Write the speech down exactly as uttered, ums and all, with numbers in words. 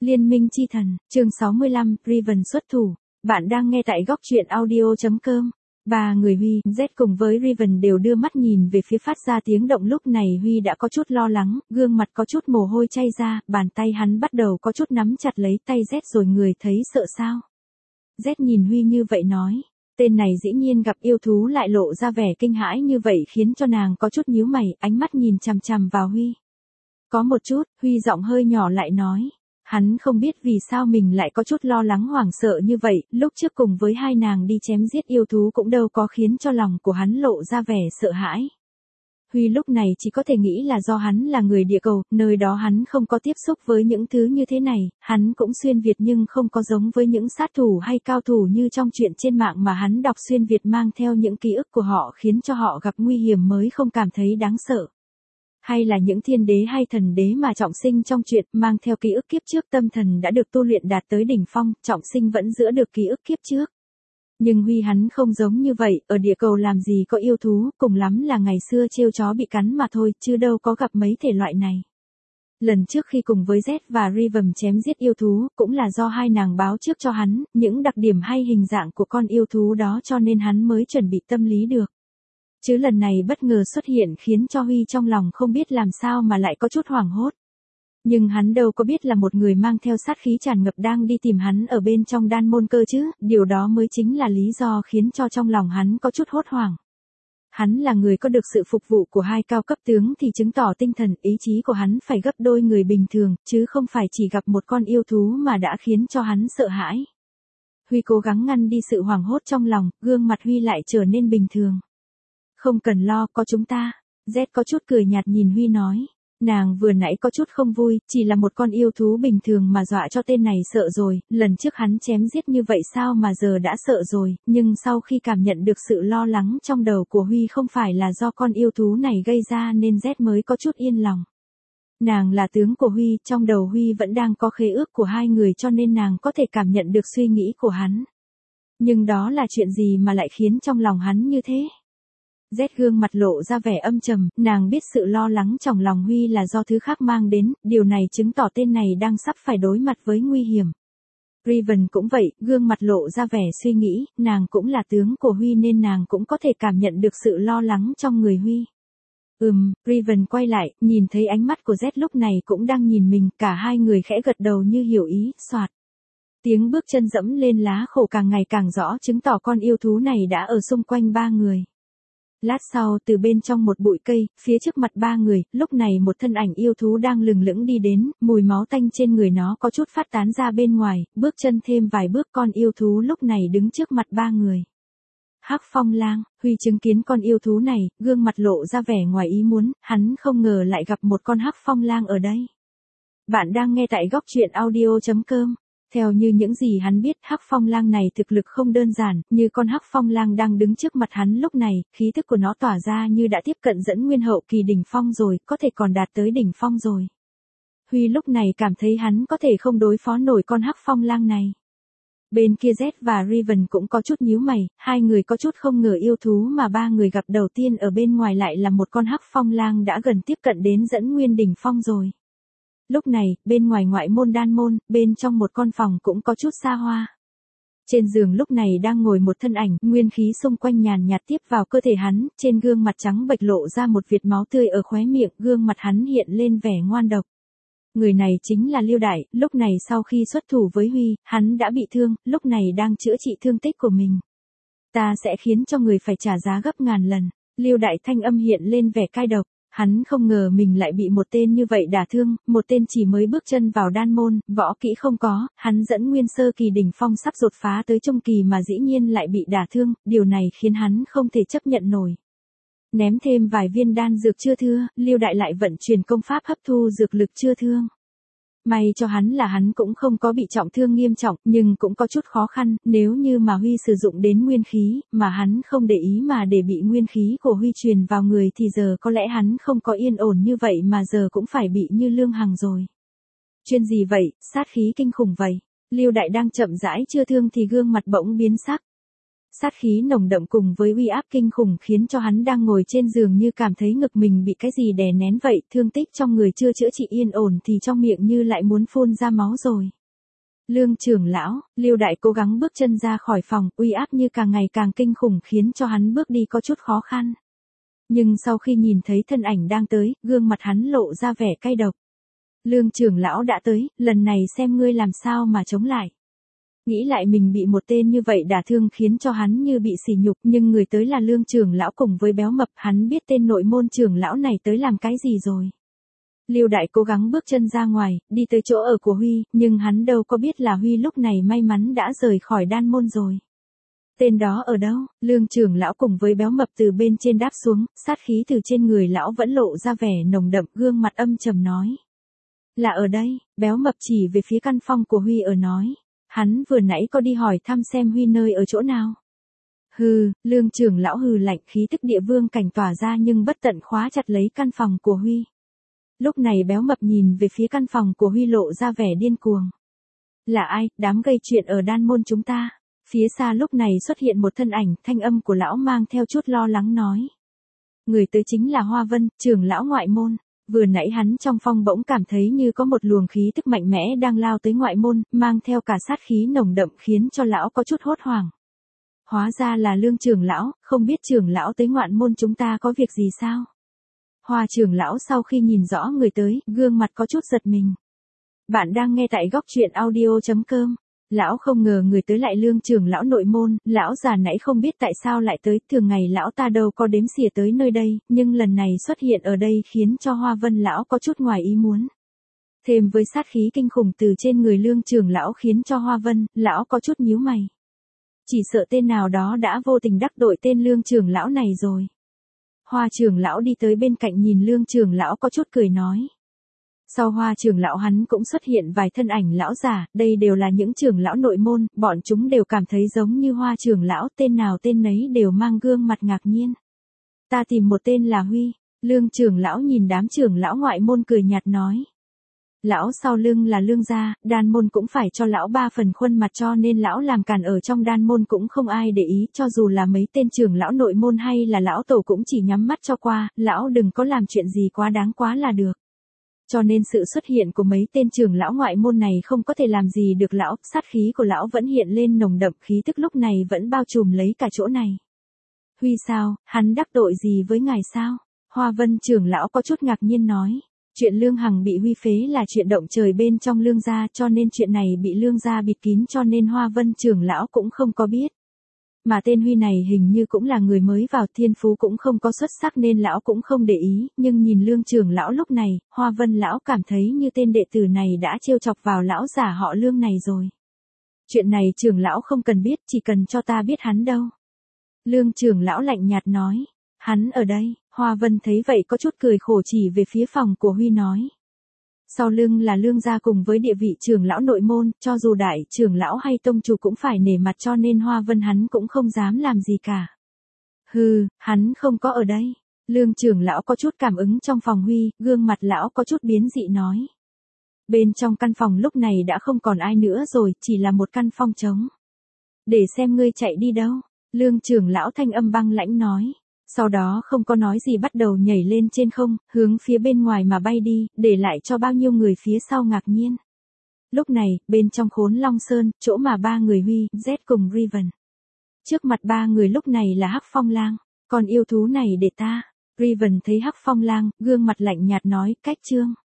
Liên minh chi thần, chương sáu mươi lăm, Riven xuất thủ. Bạn đang nghe tại góc truyện audio chấm com. Ba người Huy, Z cùng với Riven đều đưa mắt nhìn về phía phát ra tiếng động, lúc này Huy đã có chút lo lắng, gương mặt có chút mồ hôi chảy ra, bàn tay hắn bắt đầu có chút nắm chặt lấy tay Z rồi người thấy sợ sao. Z nhìn Huy như vậy nói, tên này dĩ nhiên gặp yêu thú lại lộ ra vẻ kinh hãi như vậy khiến cho nàng có chút nhíu mày, ánh mắt nhìn chằm chằm vào Huy. Có một chút, Huy giọng hơi nhỏ lại nói. Hắn không biết vì sao mình lại có chút lo lắng hoảng sợ như vậy, lúc trước cùng với hai nàng đi chém giết yêu thú cũng đâu có khiến cho lòng của hắn lộ ra vẻ sợ hãi. Huy lúc này chỉ có thể nghĩ là do hắn là người địa cầu, nơi đó hắn không có tiếp xúc với những thứ như thế này, hắn cũng xuyên Việt nhưng không có giống với những sát thủ hay cao thủ như trong chuyện trên mạng mà hắn đọc xuyên Việt mang theo những ký ức của họ khiến cho họ gặp nguy hiểm mới không cảm thấy đáng sợ. Hay là những thiên đế hay thần đế mà trọng sinh trong chuyện mang theo ký ức kiếp trước, tâm thần đã được tu luyện đạt tới đỉnh phong, trọng sinh vẫn giữ được ký ức kiếp trước. Nhưng Huy hắn không giống như vậy, ở địa cầu làm gì có yêu thú, cùng lắm là ngày xưa trêu chó bị cắn mà thôi, chứ đâu có gặp mấy thể loại này. Lần trước khi cùng với Z và Riven chém giết yêu thú, cũng là do hai nàng báo trước cho hắn, những đặc điểm hay hình dạng của con yêu thú đó cho nên hắn mới chuẩn bị tâm lý được. Chứ lần này bất ngờ xuất hiện khiến cho Huy trong lòng không biết làm sao mà lại có chút hoảng hốt. Nhưng hắn đâu có biết là một người mang theo sát khí tràn ngập đang đi tìm hắn ở bên trong đan môn cơ chứ, điều đó mới chính là lý do khiến cho trong lòng hắn có chút hốt hoảng. Hắn là người có được sự phục vụ của hai cao cấp tướng thì chứng tỏ tinh thần, ý chí của hắn phải gấp đôi người bình thường, chứ không phải chỉ gặp một con yêu thú mà đã khiến cho hắn sợ hãi. Huy cố gắng ngăn đi sự hoảng hốt trong lòng, gương mặt Huy lại trở nên bình thường. Không cần lo, có chúng ta. Z có chút cười nhạt nhìn Huy nói. Nàng vừa nãy có chút không vui, chỉ là một con yêu thú bình thường mà dọa cho tên này sợ rồi, lần trước hắn chém giết như vậy sao mà giờ đã sợ rồi, nhưng sau khi cảm nhận được sự lo lắng trong đầu của Huy không phải là do con yêu thú này gây ra nên Z mới có chút yên lòng. Nàng là tướng của Huy, trong đầu Huy vẫn đang có khế ước của hai người cho nên nàng có thể cảm nhận được suy nghĩ của hắn. Nhưng đó là chuyện gì mà lại khiến trong lòng hắn như thế? Z gương mặt lộ ra vẻ âm trầm, nàng biết sự lo lắng trong lòng Huy là do thứ khác mang đến, điều này chứng tỏ tên này đang sắp phải đối mặt với nguy hiểm. Riven cũng vậy, gương mặt lộ ra vẻ suy nghĩ, nàng cũng là tướng của Huy nên nàng cũng có thể cảm nhận được sự lo lắng trong người Huy. Ừm, Riven quay lại, nhìn thấy ánh mắt của Z lúc này cũng đang nhìn mình, cả hai người khẽ gật đầu như hiểu ý, soạt. Tiếng bước chân dẫm lên lá khô càng ngày càng rõ chứng tỏ con yêu thú này đã ở xung quanh ba người. Lát sau, từ bên trong một bụi cây, phía trước mặt ba người, lúc này một thân ảnh yêu thú đang lừng lững đi đến, mùi máu tanh trên người nó có chút phát tán ra bên ngoài, bước chân thêm vài bước con yêu thú lúc này đứng trước mặt ba người. Hắc Phong Lang, Huy chứng kiến con yêu thú này, gương mặt lộ ra vẻ ngoài ý muốn, hắn không ngờ lại gặp một con Hắc Phong Lang ở đây. Bạn đang nghe tại góc truyện audio chấm com. Theo như những gì hắn biết, Hắc Phong Lang này thực lực không đơn giản, như con Hắc Phong Lang đang đứng trước mặt hắn lúc này, khí tức của nó tỏa ra như đã tiếp cận dẫn nguyên hậu kỳ đỉnh phong rồi, có thể còn đạt tới đỉnh phong rồi. Huy lúc này cảm thấy hắn có thể không đối phó nổi con Hắc Phong Lang này. Bên kia Z và Riven cũng có chút nhíu mày, hai người có chút không ngờ yêu thú mà ba người gặp đầu tiên ở bên ngoài lại là một con Hắc Phong Lang đã gần tiếp cận đến dẫn nguyên đỉnh phong rồi. Lúc này, bên ngoài ngoại môn đan môn, bên trong một con phòng cũng có chút xa hoa. Trên giường lúc này đang ngồi một thân ảnh, nguyên khí xung quanh nhàn nhạt tiếp vào cơ thể hắn, trên gương mặt trắng bệch lộ ra một vệt máu tươi ở khóe miệng, gương mặt hắn hiện lên vẻ ngoan độc. Người này chính là Lưu Đại, lúc này sau khi xuất thủ với Huy, hắn đã bị thương, lúc này đang chữa trị thương tích của mình. Ta sẽ khiến cho người phải trả giá gấp ngàn lần. Lưu Đại thanh âm hiện lên vẻ cay độc. Hắn không ngờ mình lại bị một tên như vậy đả thương, một tên chỉ mới bước chân vào đan môn, võ kỹ không có, hắn dẫn nguyên sơ kỳ đỉnh phong sắp đột phá tới trung kỳ mà dĩ nhiên lại bị đả thương, điều này khiến hắn không thể chấp nhận nổi. Ném thêm vài viên đan dược chưa thưa, Lưu Đại lại vận chuyển công pháp hấp thu dược lực chưa thương. May cho hắn là hắn cũng không có bị trọng thương nghiêm trọng, nhưng cũng có chút khó khăn, nếu như mà Huy sử dụng đến nguyên khí, mà hắn không để ý mà để bị nguyên khí của Huy truyền vào người thì giờ có lẽ hắn không có yên ổn như vậy mà giờ cũng phải bị như Lương Hằng rồi. Chuyện gì vậy, sát khí kinh khủng vậy? Lưu Đại đang chậm rãi chưa thương thì gương mặt bỗng biến sắc. Sát khí nồng đậm cùng với uy áp kinh khủng khiến cho hắn đang ngồi trên giường như cảm thấy ngực mình bị cái gì đè nén vậy, thương tích trong người chưa chữa trị yên ổn thì trong miệng như lại muốn phun ra máu rồi. Lương trưởng lão, Lưu Đại cố gắng bước chân ra khỏi phòng, uy áp như càng ngày càng kinh khủng khiến cho hắn bước đi có chút khó khăn. Nhưng sau khi nhìn thấy thân ảnh đang tới, gương mặt hắn lộ ra vẻ cay độc. Lương trưởng lão đã tới, lần này xem ngươi làm sao mà chống lại. Nghĩ lại mình bị một tên như vậy đả thương khiến cho hắn như bị sỉ nhục, nhưng người tới là Lương trưởng lão cùng với Béo Mập, hắn biết tên nội môn trưởng lão này tới làm cái gì rồi. Lưu Đại cố gắng bước chân ra ngoài, đi tới chỗ ở của Huy, nhưng hắn đâu có biết là Huy lúc này may mắn đã rời khỏi đan môn rồi. Tên đó ở đâu? Lương trưởng lão cùng với Béo Mập từ bên trên đáp xuống, sát khí từ trên người lão vẫn lộ ra vẻ nồng đậm, gương mặt âm trầm nói. Là ở đây, Béo Mập chỉ về phía căn phòng của Huy ở nói. Hắn vừa nãy có đi hỏi thăm xem Huy nơi ở chỗ nào. Hừ, Lương trưởng lão hừ lạnh, khí tức địa vương cảnh tỏa ra nhưng bất tận khóa chặt lấy căn phòng của Huy. Lúc này Béo Mập nhìn về phía căn phòng của Huy lộ ra vẻ điên cuồng. Là ai, dám gây chuyện ở đan môn chúng ta? Phía xa lúc này xuất hiện một thân ảnh, thanh âm của lão mang theo chút lo lắng nói. Người tới chính là Hoa Vân, trưởng lão ngoại môn. Vừa nãy hắn trong phong bỗng cảm thấy như có một luồng khí tức mạnh mẽ đang lao tới ngoại môn, mang theo cả sát khí nồng đậm khiến cho lão có chút hốt hoảng. Hóa ra là Lương trưởng lão, không biết trưởng lão tới ngoạn môn chúng ta có việc gì sao? Hoa trưởng lão sau khi nhìn rõ người tới, gương mặt có chút giật mình. Bạn đang nghe tại góc truyện audio chấm com. Lão không ngờ người tới lại Lương trưởng lão nội môn, lão già nãy không biết tại sao lại tới, thường ngày lão ta đâu có đếm xỉa tới nơi đây, nhưng lần này xuất hiện ở đây khiến cho Hoa Vân lão có chút ngoài ý muốn. Thêm với sát khí kinh khủng từ trên người Lương trưởng lão khiến cho Hoa Vân, lão có chút nhíu mày. Chỉ sợ tên nào đó đã vô tình đắc tội tên Lương trưởng lão này rồi. Hoa trưởng lão đi tới bên cạnh nhìn Lương trưởng lão có chút cười nói. Sau Hoa trưởng lão hắn cũng xuất hiện vài thân ảnh lão già, đây đều là những trưởng lão nội môn, bọn chúng đều cảm thấy giống như Hoa trưởng lão, tên nào tên nấy đều mang gương mặt ngạc nhiên. Ta tìm một tên là Huy, Lương trưởng lão nhìn đám trưởng lão ngoại môn cười nhạt nói. Lão sau lưng là Lương gia, đan môn cũng phải cho lão ba phần khuôn mặt cho nên lão làm càn ở trong đan môn cũng không ai để ý, cho dù là mấy tên trưởng lão nội môn hay là lão tổ cũng chỉ nhắm mắt cho qua, lão đừng có làm chuyện gì quá đáng quá là được. Cho nên sự xuất hiện của mấy tên trưởng lão ngoại môn này không có thể làm gì được lão, sát khí của lão vẫn hiện lên nồng đậm, khí tức lúc này vẫn bao trùm lấy cả chỗ này. Huy sao, hắn đắc tội gì với ngài sao? Hoa Vân trưởng lão có chút ngạc nhiên nói. Chuyện Lương Hằng bị Huy phế là chuyện động trời bên trong Lương gia, cho nên chuyện này bị Lương gia bịt kín cho nên Hoa Vân trưởng lão cũng không có biết. Mà tên Huy này hình như cũng là người mới vào, thiên phú cũng không có xuất sắc nên lão cũng không để ý, nhưng nhìn Lương trưởng lão lúc này, Hoa Vân lão cảm thấy như tên đệ tử này đã trêu chọc vào lão giả họ Lương này rồi. Chuyện này trưởng lão không cần biết, chỉ cần cho ta biết hắn đâu. Lương trưởng lão lạnh nhạt nói, hắn ở đây. Hoa Vân thấy vậy có chút cười khổ chỉ về phía phòng của Huy nói. Sau lưng là Lương gia cùng với địa vị trưởng lão nội môn, cho dù đại trưởng lão hay tông chủ cũng phải nể mặt cho nên Hoa Vân hắn cũng không dám làm gì cả. Hừ, hắn không có ở đây. Lương trưởng lão có chút cảm ứng trong phòng Huy, gương mặt lão có chút biến dị nói. Bên trong căn phòng lúc này đã không còn ai nữa rồi, chỉ là một căn phòng trống. Để xem ngươi chạy đi đâu. Lương trưởng lão thanh âm băng lãnh nói. Sau đó không có nói gì bắt đầu nhảy lên trên không, hướng phía bên ngoài mà bay đi, để lại cho bao nhiêu người phía sau ngạc nhiên. Lúc này, bên trong Khốn Long Sơn, chỗ mà ba người Huy, Z cùng Riven. Trước mặt ba người lúc này là Hắc Phong Lang, con yêu thú này để ta. Riven thấy Hắc Phong Lang, gương mặt lạnh nhạt nói, cách chương.